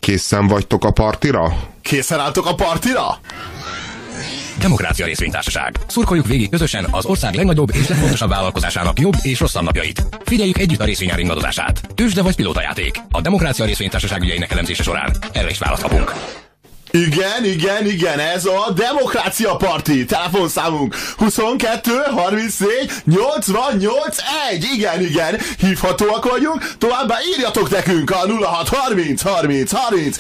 Készen vagytok a partira? Készen álltok a partira? Demokrácia Részvénytársaság. Szurkoljuk végig közösen az ország legnagyobb és legfontosabb vállalkozásának jobb és rosszabb napjait. Figyeljük együtt a részvényár ingadozását. Tőzsde vagy pilótajáték. A Demokrácia Részvénytársaság ügyeinek elemzése során erre is választ kapunk. Igen, ez a Demokrácia Parti. Telefonszámunk 22 34 88 1. Igen, hívhatóak vagyunk. Továbbá írjatok nekünk a 06 30 30 30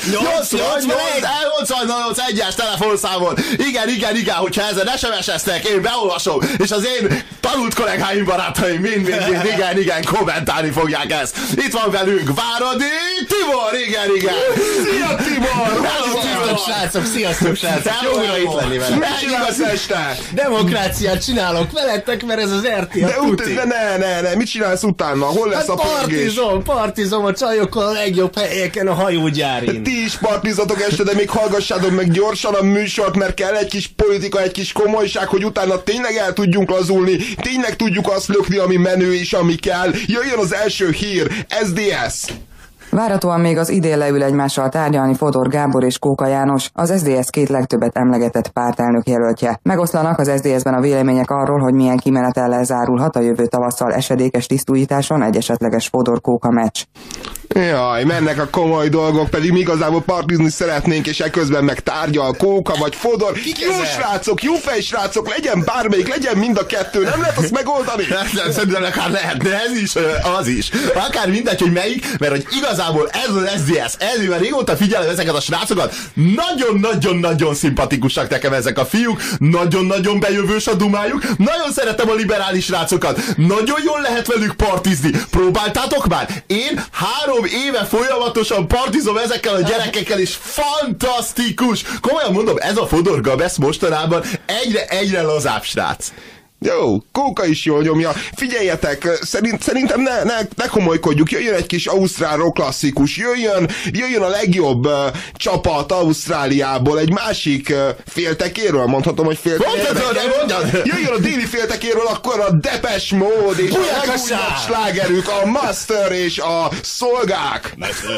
88 1-es telefonszámon. Igen, hogyha ezen SMS-eztek, én beolvasom, és az én tanult kollégáim, barátaim mind, igen, kommentálni fogják ezt. Itt van velünk Váradi Tibor, igen. Szia Tibor! Sziasztok srácok! Jó újra itt lenni velem! Igaz este! Demokráciát csinálok veletek, mert ez az RT a tuti! Ne, mit csinálsz utána? Hol lesz a pörgés? Partizom a csajokkal a legjobb helyeken a hajógyárin! Ti is partizatok este, de még hallgassátok meg gyorsan a műsort, mert kell egy kis politika, egy kis komolyság, hogy utána tényleg el tudjunk lazulni, tényleg tudjuk azt lökni, ami menő és ami kell. Jöjjön az első hír, SDS! Várhatóan még az idén leül egymással tárgyalni Fodor Gábor és Kóka János, az SZDSZ két legtöbbet emlegetett pártelnök jelöltje. Megoszlanak az SZDSZ-ben a vélemények arról, hogy milyen kimenetellel zárulhat a jövő tavasszal esedékes tisztújításon egy esetleges Fodor-Kóka meccs. Jaj, mennek a komoly dolgok, pedig mi igazából partizni szeretnénk, és eközben meg tárgyal Kóka vagy Fodor. Jó srácok, jó fej srácok, legyen bármelyik, legyen mind a kettő, nem lehet azt megoldani? Szerintem akár lehetne ez is, az is. Akár mindegy, hogy melyik, mert hogy igazából ez az SZDSZ, ezért régóta figyelem ezeket a srácokat, nagyon szimpatikusak nekem ezek a fiúk, nagyon bejövős a dumájuk, nagyon szeretem a liberális srácokat, nagyon jól lehet velük partizni. Próbáltátok már? Én 3 éve folyamatosan partizom ezekkel a gyerekekkel, és fantasztikus! Komolyan mondom, ez a Fodor Gabesz mostanában egyre lazább srác. Jó, Kóka is jól nyomja. Figyeljetek, szerintem ne komolykodjuk. Jöjjön egy kis ausztrál rock klasszikus. Jöjjön a legjobb csapat Ausztráliából, egy másik féltekéről, mondhatom, hogy féltekéről. Jöjjön a déli féltekéről, akkor a Depeche Mode és a legújabb slágerük, a Master és a Szolgák.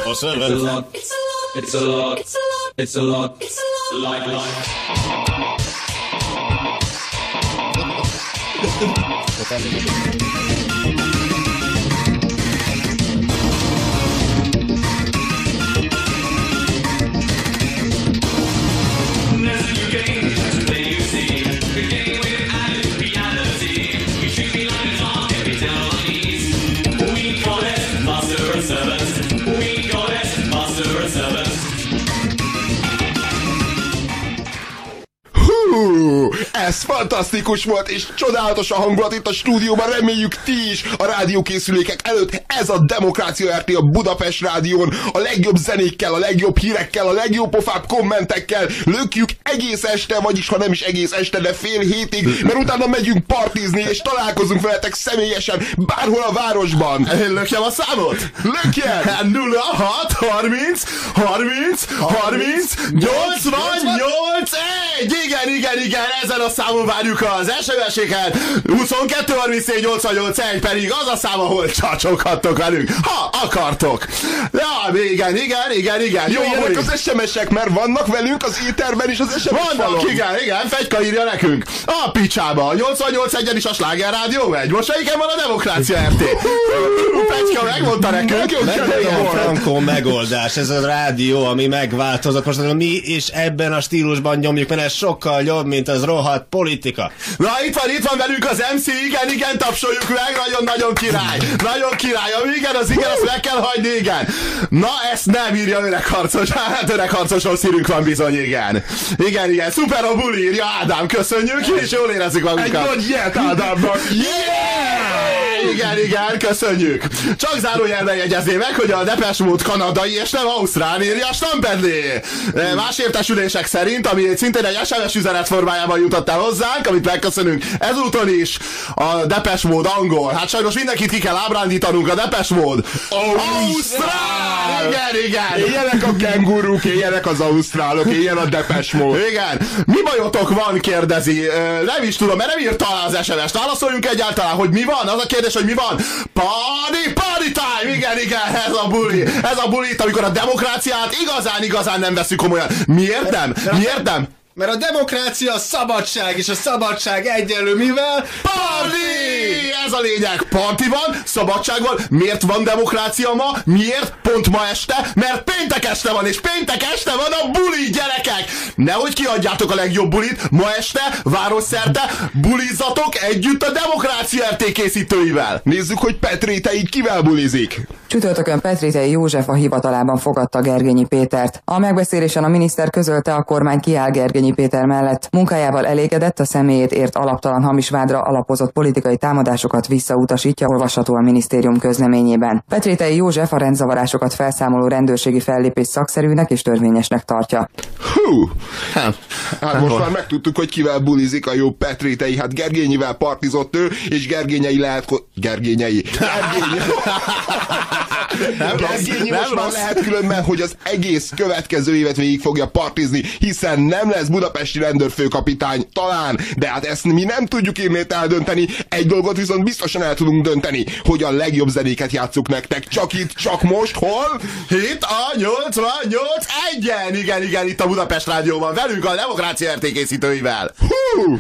It's a lot, like life. Ez fantasztikus volt, és csodálatos a hangulat itt a stúdióban, reméljük ti is a rádiókészülékek előtt. Ez a Demokrácia RT a Budapest Rádión, a legjobb zenékkel, a legjobb hírekkel, a legjobb pofább kommentekkel lökjük egész este, vagyis ha nem is egész este, de fél hétig, mert utána megyünk partizni, és találkozunk veletek személyesen, bárhol a városban. Lökjem a számot? Lökjen! 06 30 30 30 88 1. Igen, ezen a számon várjuk az SMS-éket. 22 34 88 1 pedig az a szám, ahol csacsoghattok velünk, ha akartok. Ja, igen. Jó, jöjjenek az SMS-ek, mert vannak velünk az éterben is az SMS vannak, falon. igen, Fegyka írja nekünk. A picsába, a 88 1-en is a Sláger Rádió megy. Most melyiken van a Demokrácia RT? Fegyka megmondta nekünk. Frankó megoldás, ez a rádió, ami megváltozott. Most mi is ebben a stílusban nyomjuk, mert ez sokkal jobb, mint az rohadt politika. Na, itt van velünk az MC, igen, tapsoljuk meg, nagyon király. Nagyon király, ami igen, azt meg kell hagyni, igen. Na, ezt nem írja öregharcos, hát öregharcoson szírünk van bizony, igen. Igen, szuper a buli, írja Ádám, köszönjük, és jól érezzük magunkat. Egy nagy ilyet Ádámnak. Igen, köszönjük. Csak zárójelben jegyezném meg, hogy a Depeche Mode kanadai és nem ausztrál, írja Stampedlé. Más értesülések szerint, ami szintén egy SMS üzenet formájában jutott el hozzánk, amit megköszönünk ezúton is, a Depeche Mode angol. Hát sajnos mindenkit ki kell ábrándítanunk, a Depeche Mode ausztrál! Igen. Éljenek a kenguruk, éljenek az ausztrálok, éljen a Depeche Mode. Igen. Mi bajotok van, kérdezi. Nem is tudom, mert nem írta az SMS-t. Válaszoljunk egyáltalán, hogy mi van? Az a kérdés, kérdés, hogy mi van? Party time! Igen, ez a buli, amikor a demokráciát igazán nem veszük komolyan. Miért nem? Mert a demokrácia a szabadság, és a szabadság egyenlő mivel? Party! Ez a lényeg. Parti van, szabadság van. Miért van demokrácia ma? Miért? Pont ma este? Mert péntek este van, és péntek este van a buli, gyerekek! Nehogy kiadjátok a legjobb bulit, ma este, városszerte, bulizzatok együtt a demokrácia RT készítőivel. Nézzük, hogy Petrétei kivel bulizik. Csütörtökön Petrétei József a hivatalában fogadta Gergényi Pétert. A megbeszélésen a miniszter közölte, a kormány kiáll Gergényi Péter mellett. Munkájával elégedett, a személyét ért alaptalan hamis vádra alapozott politikai támadásokat visszautasítja, olvasható a minisztérium közleményében. Petrétei József a rendzavarásokat felszámoló rendőrségi fellépés szakszerűnek és törvényesnek tartja. Hú! Hát most már megtudtuk, hogy kivel bulizik a jó Petrétei. Hát Gergényivel partizott ő, és Gergényei Gergényi most már lehet különben, hogy az egész következő évet végig fogja partizni, hiszen nem lesz budapesti rendőrfőkapitány, talán, de hát ezt mi nem tudjuk innét eldönteni. Egy dolgot viszont biztosan el tudunk dönteni, hogy a legjobb zenéket játsszuk nektek. Csak itt, csak most, hol? Itt a 88.1-en! Igen, itt a Budapest Rádióban, velünk a Demokrácia RT készítőivel. Hú!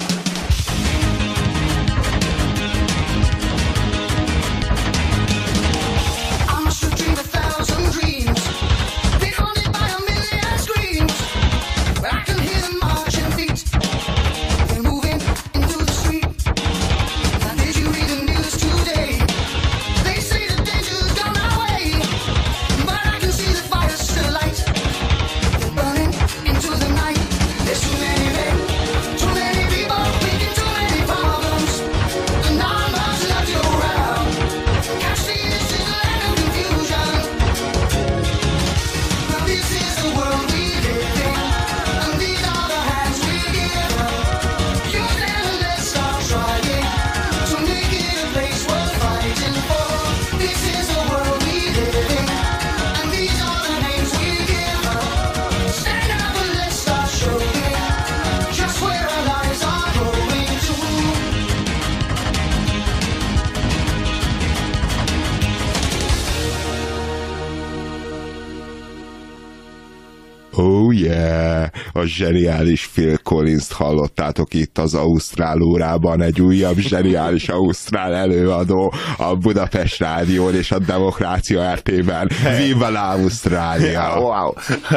Oh yeah! A zseniális Phil Collins-t hallottátok itt az Ausztrál órában, egy újabb zseniális ausztrál előadó a Budapest Rádión és a Demokrácia RT-ben. Viva la Ausztrália! Wow!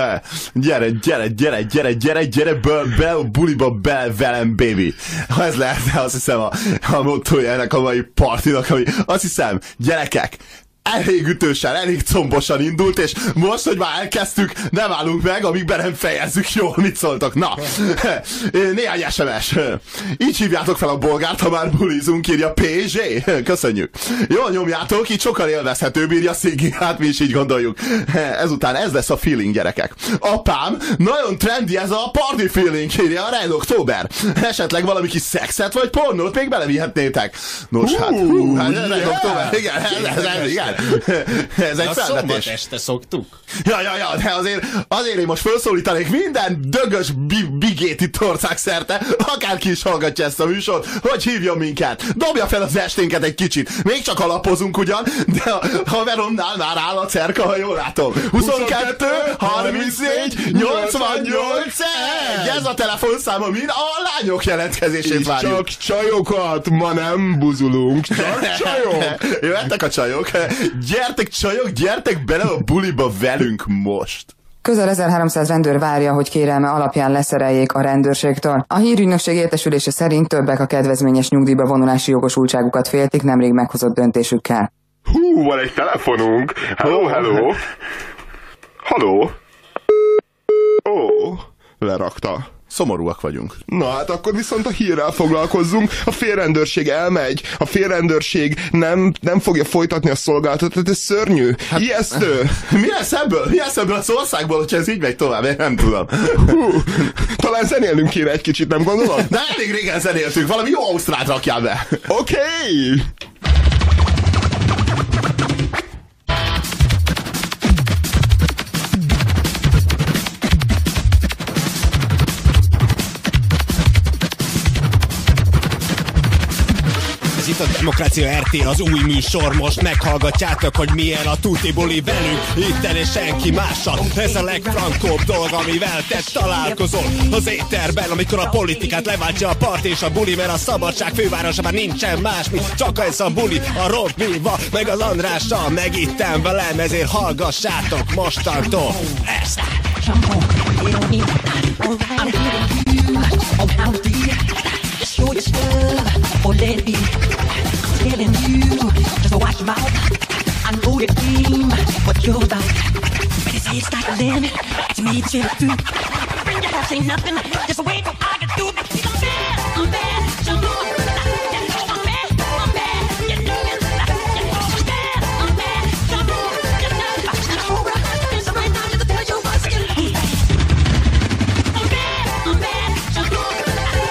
Gyere, be a buliba, be velem, baby! Ez lehetne, azt hiszem, a mottoja ennek a mai partinak, ami azt hiszem, gyerekek, elég ütősen, elég combosan indult, és most, hogy már elkezdtük, nem állunk meg, amíg be nem fejezzük jól, mit szóltok. Na, néhány SMS. Így hívjátok fel a bolgárt, ha már bulizunk, írja PZ. Köszönjük. Jól nyomjátok, így sokkal élvezhetőbb, írja Szigi, hát mi is így gondoljuk. Ezután ez lesz a feeling, gyerekek. Apám, nagyon trendy ez a party feeling, írja a Red Október. Esetleg valami kis szexet vagy pornót még belevihetnétek. Nos, hát Red Október, igen. Ez egy felvetés. Szombat este szoktuk. Ja, de azért én most felszólítanék minden dögös bigét itt országszerte, akárki is hallgatja ezt a műsort, hogy hívjon minket. Dobja fel az esténket egy kicsit. Még csak alapozunk ugyan, de a haveromnál már áll a cerka, ha jól látom. 22 34 88 1. Ez a telefonszám, amin a lányok jelentkezését várjuk. Csak csajokat, ma nem buzulunk, csak csajok. Jöttek a csajok. Gyertek csajok, gyertek bele a buliba velünk most! Közel 1300 rendőr várja, hogy kérelme alapján leszereljék a rendőrségtől. A hírügynökség értesülése szerint többek a kedvezményes nyugdíjba vonulási jogosultságukat féltik nemrég meghozott döntésükkel. Hú, van egy telefonunk! Hello! Ó, lerakta. Szomorúak vagyunk. Na hát akkor viszont a hírrel foglalkozzunk. A félrendőrség elmegy. A félrendőrség nem fogja folytatni a szolgáltatót. Ez szörnyű. Hát, ijesztő. Mi lesz ebből az országból, hogyha ez így megy tovább? Én nem tudom. Talán zenélnünk kéne egy kicsit, nem gondolod? De elég régen zenéltünk. Valami jó ausztrát rakjál be. Oké. itt a Demokrácia RT, az új műsor. Most meghallgatjátok, hogy milyen a tuti buli velünk, itten és senki mással. Ez a legfrankóbb dolog, amivel te találkozol az éterben, amikor a politikát leváltja a part és a buli, mert a szabadság fővárosában nincsen más, mint csak ez a buli, a Robival, meg az Andrással, meg itten velem, ezért hallgassátok mostantól ezt. Show your stuff or let it be. I'm telling you, just watch your mouth. I know the game, what you're about. Better say it's like a limit. To me, it's your food. Bring your house, ain't nothing. Just wait till I can do it. I'm bad, so I'm bad. You know I'm bad, I'm bad. You know it, you know I'm bad, I'm bad. So I'm bad, you know right. So right now, just to tell you what's in me. I'm bad, I'm bad. So I'm bad.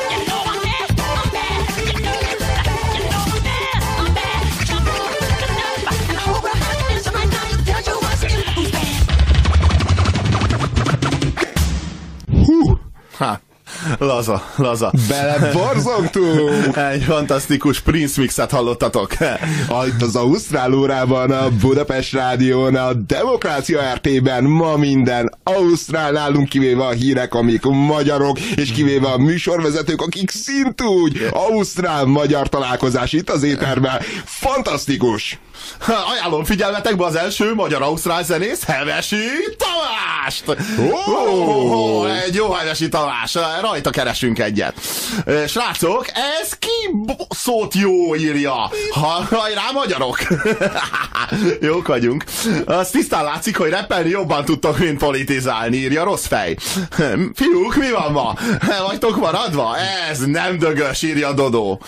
Ha, laza. Beleborzongtunk! Egy fantasztikus Prince mixet hallottatok. Itt az Ausztrál órában, a Budapest Rádión, a Demokrácia RT-ben ma minden ausztrál, nálunk kivéve a hírek, amik magyarok, és kivéve a műsorvezetők, akik szintúgy ausztrál-magyar találkozás itt az éterben. Fantasztikus! Ajánlom figyelmetekbe az első magyar-ausztrál zenész, Hevesi Tamást! Egy jó Hevesi Tamás, rajta keresünk egyet. Srácok, ez kibaszott jó írja. Hajrá magyarok! Jók vagyunk. Az tisztán látszik, hogy rappelni jobban tudtok, mint politizálni, írja rossz fej. Fiúk, mi van ma? Vagytok maradva? Ez nem dögös, írja Dodó.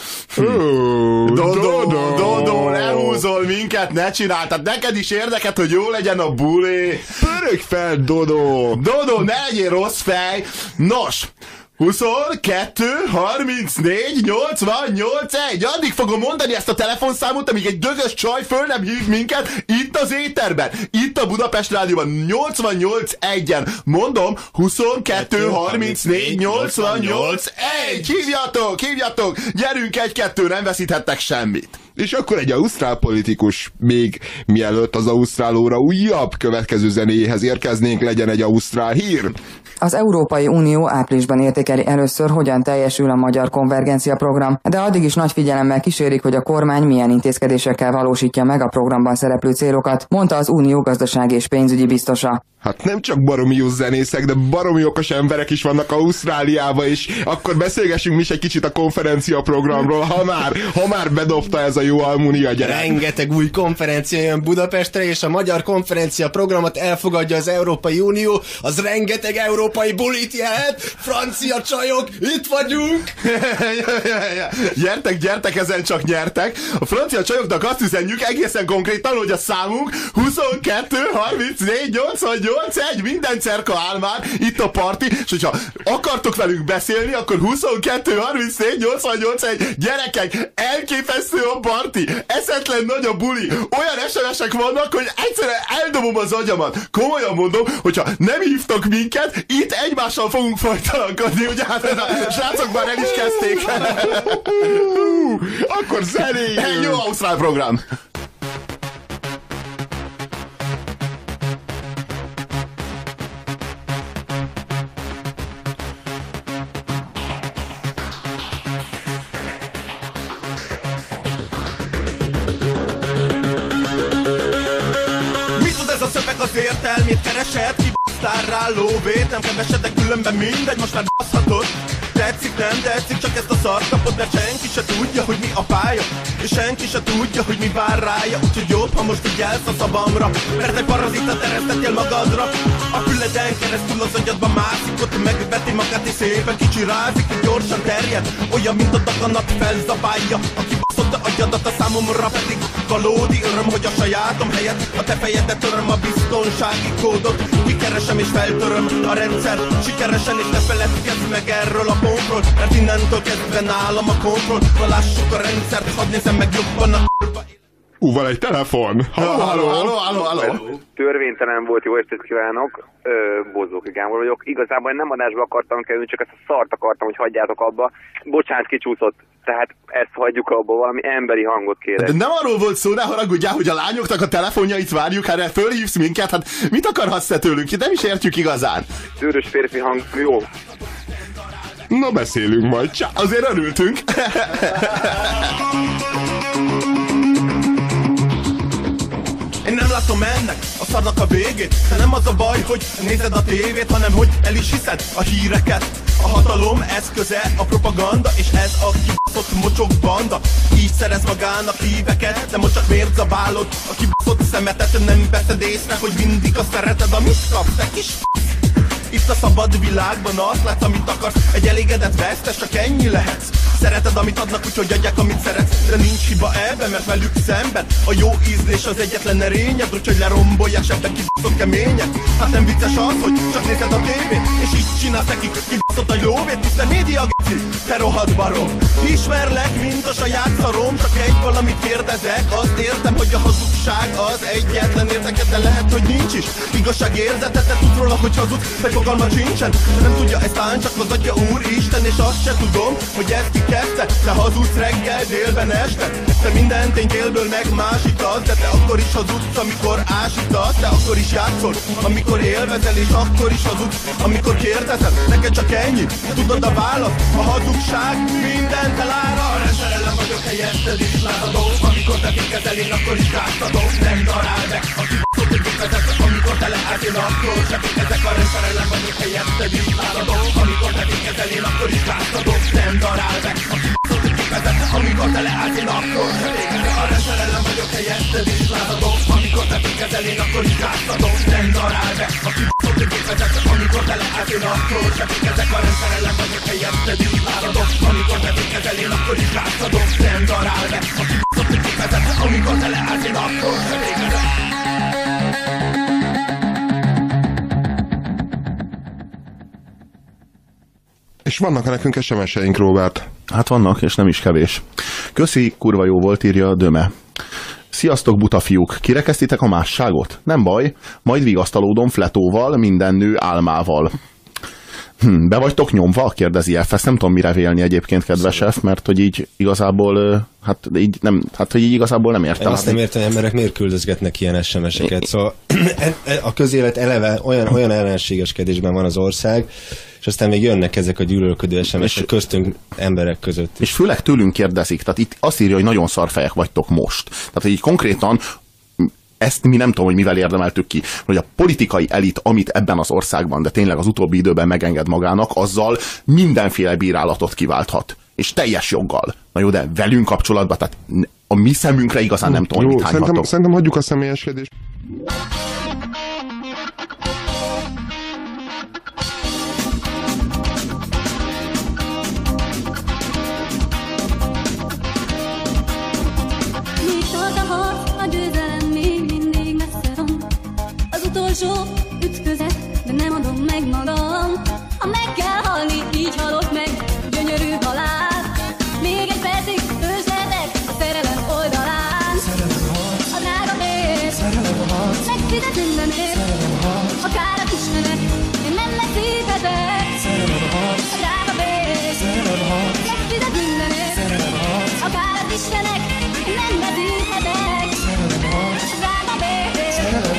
Dodó, lehúzol minket, ne csinál. Tehát neked is érdeked, hogy jó legyen a buli. Pörög fel, Dodó! Dodó, ne legyél rossz fej. Nos, 22, 34, 88, 1. Addig fogom mondani ezt a telefonszámot, amíg egy dögös csaj föl nem hív minket itt az éterben. Itt a Budapest Rádióban 88 1-en. Mondom, 22, 34, 88, 1. Hívjatok! Gyerünk 1-2, nem veszíthettek semmit. És akkor egy ausztrál politikus, még mielőtt az Ausztrál óra újabb következő zenéhez érkeznénk, legyen egy ausztrál hír. Az Európai Unió áprilisban értékeli először, hogyan teljesül a magyar konvergencia program, de addig is nagy figyelemmel kísérik, hogy a kormány milyen intézkedésekkel valósítja meg a programban szereplő célokat, mondta az Unió gazdasági és pénzügyi biztosa. Hát nem csak baromi jó zenészek, de baromi okos emberek is vannak Ausztráliában, és akkor beszélgessünk mi is egy kicsit a konferencia programról, ha már bedobta ez a jó almunia gyerek. Rengeteg új konferencia jön Budapestre, és a magyar konferencia programot elfogadja az Európai Unió, az rengeteg európai bulit jelent, francia csajok, itt vagyunk! Gyertek, ezen csak nyertek. A francia csajoknak azt üzenjük egészen konkrétan, hogy a számunk 22, 34, 88, 1, minden cerka áll már, itt a parti, és hogyha akartok velünk beszélni, akkor 22, 34, 88, 1, gyerekek, elképesztő a parti, eszetlen nagy a buli, olyan SMS-ek vannak, hogy egyszerűen eldobom az agyamat. Komolyan mondom, hogyha nem hívtok minket, itt egymással fogunk folytalankodni, ugye hát a srácok már el is kezdték. Akkor zenéljünk! Egy jó ausztrál program! Az értelmét keresed, kibasztál rá lóvét. Nem keresed, de különben mindegy, most már baszhatod. Tetszik, nem tetszik, csak ezt a szart kapod, mert senki se tudja, hogy mi a pálya, és senki se tudja, hogy mi vár rája. Úgyhogy jobb, ha most figyelsz a szavamra, mert egy parazita teresztettél magadra. A füleden keresztül az agyadba mászik, ott megveti magát és szépen kicsirázik, hogy gyorsan terjed, olyan, mint a daganat felzabálja. Aki baszott a agyadat, a számomra pedig valódi öröm, hogy a sajátom helyett a te fejedet töröm, a biztonsági kódot kikeresem és feltöröm a rendszer sikeresen, és ne feledkezz meg erről a pontról, mert innentől kezdve nálam a kontroll. Na lássuk a rendszert, hadd nézem meg jobban a Van egy telefon. Halló. Törvénytelen volt, jó estét kívánok. Bozzóki Gábor vagyok. Igazából nem adásba akartam kerülni, csak ezt a szart akartam, hogy hagyjátok abba. Bocsánat, kicsúszott. Tehát ezt hagyjuk abba, valami emberi hangot kérek. De nem arról volt szó, ne haragudjál, hogy a lányoknak a telefonjait várjuk, hát fölhívsz minket, hát mit akarhatsz te tőlünk? Nem is értjük igazán. Szőrös férfi hang, jó. Na beszélünk majd. Azért örültünk. Én nem látom ennek a szarnak a végét. De nem az a baj, hogy nézed a tévét, hanem hogy el is hiszed a híreket. A hatalom eszköze a propaganda, és ez a kibaszott mocsok banda. Így szerez magának híveket, de most csak miért zabálod a kibaszott szemetet? Nem veszed észre, hogy mindig azt szereted, amit kapsz, te kis itt a szabad világban azt látsz, amit akarsz. Egy elégedett vesztes, csak ennyi lehetsz. Szereted, amit adnak, úgyhogy adják, amit szeretsz. De nincs hiba ebben, mert velük szemben a jó ízlés az egyetlen erényed. Úgyhogy lerombolják, sebben kibaszott kemények. Hát nem vicces az, hogy csak nézed a tévét, és így csinálsz nekik kibaszott a lóvét. Mr. Média geci, te rohadt barom. Ismerlek, mint a saját szarom. Csak egy valamit kérdezek, azt értem, hogy a hazugság az egyetlen érdekedlen lehet, hogy nincs is igazságérzetet, te tudsz róla, hogy hazudsz, vagy fogalma sincsen. Nem tudja ezt tán csak az atya úristen, és azt se tudom, hogy ezt ki kezdte. Te hazudsz reggel, délben, este. Te minden tény délből megmásítasz, de te akkor is hazudsz, amikor ásítasz. Te akkor is játszol, amikor élvezel, és akkor is hazudsz, amikor kérdezel. Neked csak ennyi, tudod a választ. A hazugság mindent elára. Arra szerelem vagyok, helyetted is látható. Amikor te fékezel, én akkor is gáztató. Nem darál meg, a kibaszott, hogy vezet. Amikor te leállsz, én akkor se fékezek. Arra szerelem vagyok, helyetted is látható. Amikor te fékezel, én akkor is gáztató. Nem darál meg, a kibaszott, hogy vezet. Amikor te leállsz, én akkor se fékezek. Arra szerelem vagyok, helyetted is látható. Amikor te fékezel, én akkor is gáztató. Nem darál meg, a kibaszott, hogy vezet. Amikor te leállsz, én akkor se fékezek. Arra szerelem vagyok, helyetted is látható. Amikor te fékezel, én akkor is gáztató. Nem darál meg, a kibaszott, hogy vezet. Amikor te leállsz, én akkor se fékezek. És vannak nekünk SMS-eink, Robert? Hát vannak, és nem is kevés. Köszi, kurva jó volt, írja a Döme. Sziasztok, buta fiúk! Kirekeztitek a másságot? Nem baj, majd vigasztalódom fletóval, minden nő álmával. Be vagytok nyomva? Kérdezi F. Ezt nem tudom mire vélni egyébként, kedves F, mert hogy így igazából hogy így igazából nem értem. Azt nem értem, emberek miért küldözgetnek ilyen SMS-eket. Szóval a közélet eleve olyan ellenségeskedésben van az ország, és aztán még jönnek ezek a gyűlölködő SMS-ek köztünk emberek között. És főleg tőlünk kérdezik, tehát itt azt írja, hogy nagyon szarfejek vagytok most. Tehát így konkrétan ezt mi nem tudom, hogy mivel érdemeltük ki, hogy a politikai elit, amit ebben az országban, de tényleg az utóbbi időben megenged magának, azzal mindenféle bírálatot kiválthat. És teljes joggal. Na jó, de velünk kapcsolatban, tehát a mi szemünkre igazán nem tudom, mit hányhatok. Szerintem hagyjuk a személyeskedést. Utolsó ütközet, de nem adom meg magam. Ha meg kell halni, így halok meg, gyönyörű halál. Még egy percig ősletek a szerelem oldalán. A drága pénz, megfizet mindenért. Akár a kismenet, én nem megszívhetek. A drága pénz, megfizet mindenért. Akár a kismenet, én nem megszívhetek. A drága pénz,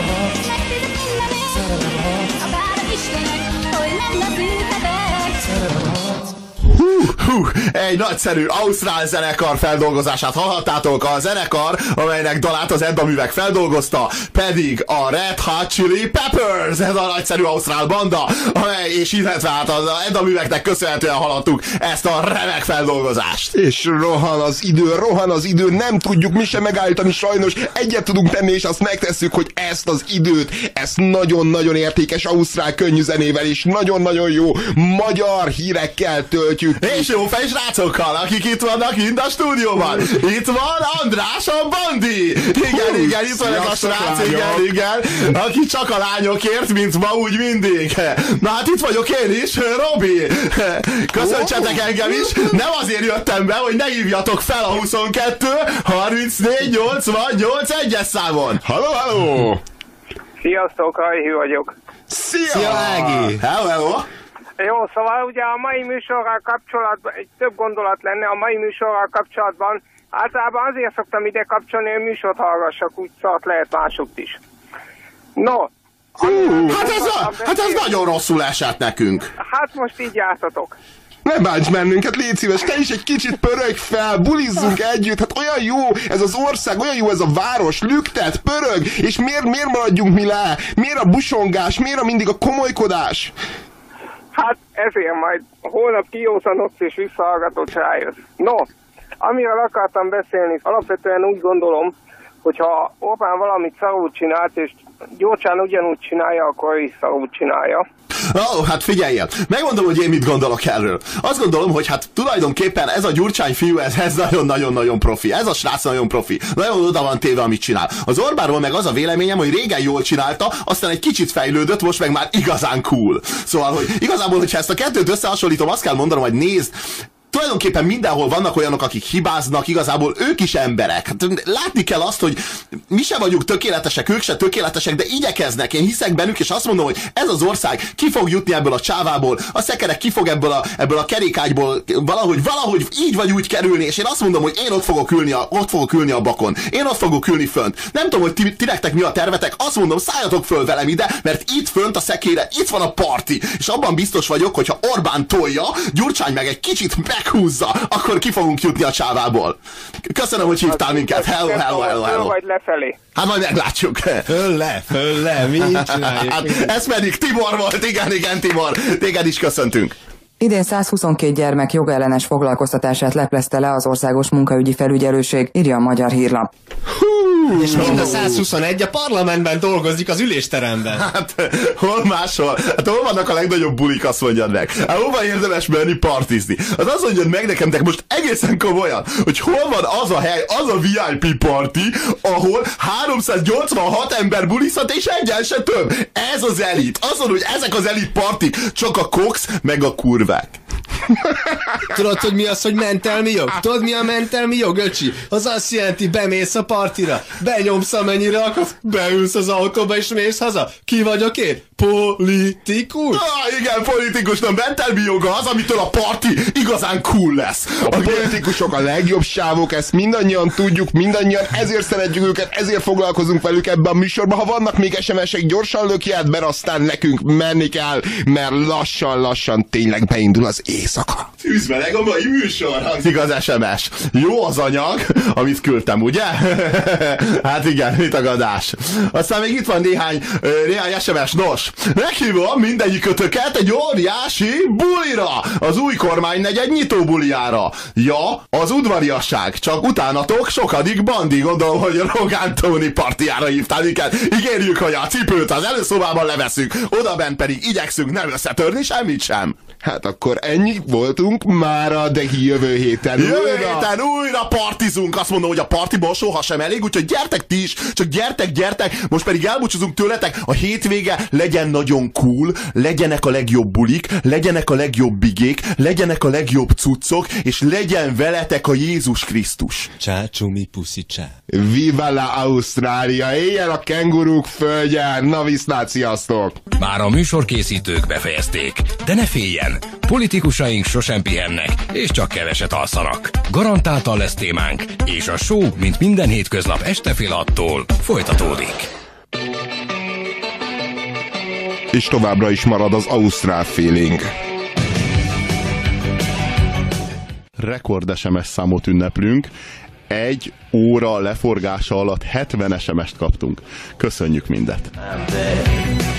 Egy nagyszerű ausztrál zenekar feldolgozását hallhattátok. A zenekar, amelynek dalát az Edda művek feldolgozta, pedig a Red Hot Chili Peppers, ez a nagyszerű ausztrál banda, amely, és illetve hát az Edda műveknek köszönhetően hallhattuk ezt a remek feldolgozást. És rohan az idő, nem tudjuk mi sem megállítani, sajnos egyet tudunk tenni, és azt megtesszük, hogy ezt az időt, ezt nagyon-nagyon értékes ausztrál könnyű zenével, és nagyon-nagyon jó magyar hírekkel töltjük. És jó jófej srácokkal, akik itt vannak mind a stúdióban. Itt van András a Bandi. Igen, itt van ez a srác, igen, aki csak a lányokért, mint ma úgy mindig. Na hát itt vagyok én is, Robi. Köszöntsetek engem is. Nem azért jöttem be, hogy ne hívjatok fel a 22 34 88 1-es számon. Halló! Sziasztok, Ajhű vagyok. Szia, Ági! Hello! Jó, szóval ugye a mai műsorral kapcsolatban, egy több gondolat lenne a mai műsorral kapcsolatban. Általában azért szoktam ide kapcsolni, hogy műsort hallgassak, úgy szart lehet másukt is. No. Hát ez nagyon rosszul esett nekünk. Hát most így jártatok. Ne bánts bennünket, légy szíves, te is egy kicsit pörög fel, bulizzunk együtt, hát olyan jó ez az ország, olyan jó ez a város, lüktet, pörög, és miért maradjunk mi le? Miért a busongás, miért mindig a komolykodás? Hát ezért majd holnap kijózanodsz és visszahallgatod, és rájössz. No, amiről akartam beszélni, alapvetően úgy gondolom, hogyha Orbán valamit szarul csinált, és Gyurcsány ugyanúgy csinálja, akkor is szarul csinálja. Hát figyeljen, megmondom, hogy én mit gondolok erről. Azt gondolom, hogy hát tulajdonképpen ez a Gyurcsány fiú, ez nagyon-nagyon profi. Ez a srác nagyon profi. Nagyon oda van téve, amit csinál. Az Orbánról meg az a véleményem, hogy régen jól csinálta, aztán egy kicsit fejlődött, most meg már igazán cool. Szóval, hogy igazából, hogyha ezt a kettőt összehasonlítom, azt kell mondanom, hogy nézd, tulajdonképpen mindenhol vannak olyanok, akik hibáznak, igazából ők is emberek. Hát látni kell azt, hogy mi se vagyunk tökéletesek, ők se tökéletesek, de igyekeznek. Én hiszek bennük, és azt mondom, hogy ez az ország ki fog jutni ebből a csávából, a szekerek ki fog ebből a kerékágyból valahogy így vagy úgy kerülni, és én azt mondom, hogy én ott fogok ülni a bakon. Én ott fogok ülni fönt. Nem tudom, hogy ti nektek mi a tervetek, azt mondom, szálljatok föl velem ide, mert itt fönt a szekére, itt van a parti. És abban biztos vagyok, hogy ha Orbán tolja, Gyurcsány meg egy kicsit meghúzza, akkor ki fogunk jutni a csávából. Köszönöm, hogy hívtál minket. Hello. Vagy lefelé. Hát majd meglátjuk. Föl le, mi csináljuk? Hát ez pedig Tibor volt, igen, Tibor. Téged is köszöntünk. Idén 122 gyermek jogellenes foglalkoztatását leplezte le az Országos Munkaügyi Felügyelőség, írja a Magyar Hírlap. És mind a 121 a parlamentben dolgozik az ülésteremben. Hát hol máshol? Hát hol vannak a legnagyobb bulik, azt mondjad meg. Hát hol van érdemes menni partizni? Az azt mondjad meg nekem, de most egészen komolyan, hogy hol van az a hely, az a VIP party, ahol 386 ember bulizhat, és egyen se több. Ez az elit. Azt mondom, hogy ezek az elit partik, csak a koks, meg a kurvák. Tudod, hogy mi az, hogy mentelmi jog? Tudod, mi a mentelmi jog, öcsi? Az azt jelenti, bemész a partira, benyomsz amennyire akarsz, beülsz az autóba és mész haza. Ki vagyok én? Politikus? Igen, politikus, a mentelmi joga az, amitől a parti igazán cool lesz. A politikusok a legjobb sávok, ezt mindannyian tudjuk, mindannyian, ezért szeretjük őket, ezért foglalkozunk velük ebben a műsorban. Ha vannak még SMS-ek, gyorsan löki át, mert aztán nekünk menni kell, mert lassan tényleg beindul az éjszaka. Tűzmeleg a mai műsor, hangzik az SMS. Jó az anyag, amit küldtem, ugye? Hát igen, mit tagadás. Aztán még itt van néhány SMS. Nos, meghívom mindegyikötöket egy óriási bulira, az új kormánynegyed nyitó bulijára. Ja, az udvariasság, csak utánatok sokadik Bandi, gondolom, hogy Rogán Tóni partiára hívtál minket. Ígérjük, hogy a cipőt az előszobában leveszünk, odabent pedig igyekszünk nem összetörni semmit sem. Hát akkor ennyi voltunk mára, de jövő héten újra partizunk. Azt mondom, hogy a partiból soha sem elég, úgyhogy gyertek ti is, csak gyertek, most pedig elbúcsúzunk tőletek, a hétvége legyen nagyon cool, legyenek a legjobb bulik, legyenek a legjobb bigék, legyenek a legjobb cuccok, és legyen veletek a Jézus Krisztus. Csá, csumi, puszi, csá. Viva la Ausztrália, éljen a kenguruk földján, na viszlát, sziasztok! Már a műsorkészítők befejezték, de ne féljen! Politikusaink sosem pihennek, és csak keveset alszanak. Garantáltan lesz témánk, és a show, mint minden hétköznap este fél 6-tól folytatódik. És továbbra is marad az ausztrál feeling. Rekord SMS számot ünneplünk. 1 óra leforgása alatt 70 SMS-t kaptunk. Köszönjük mindet!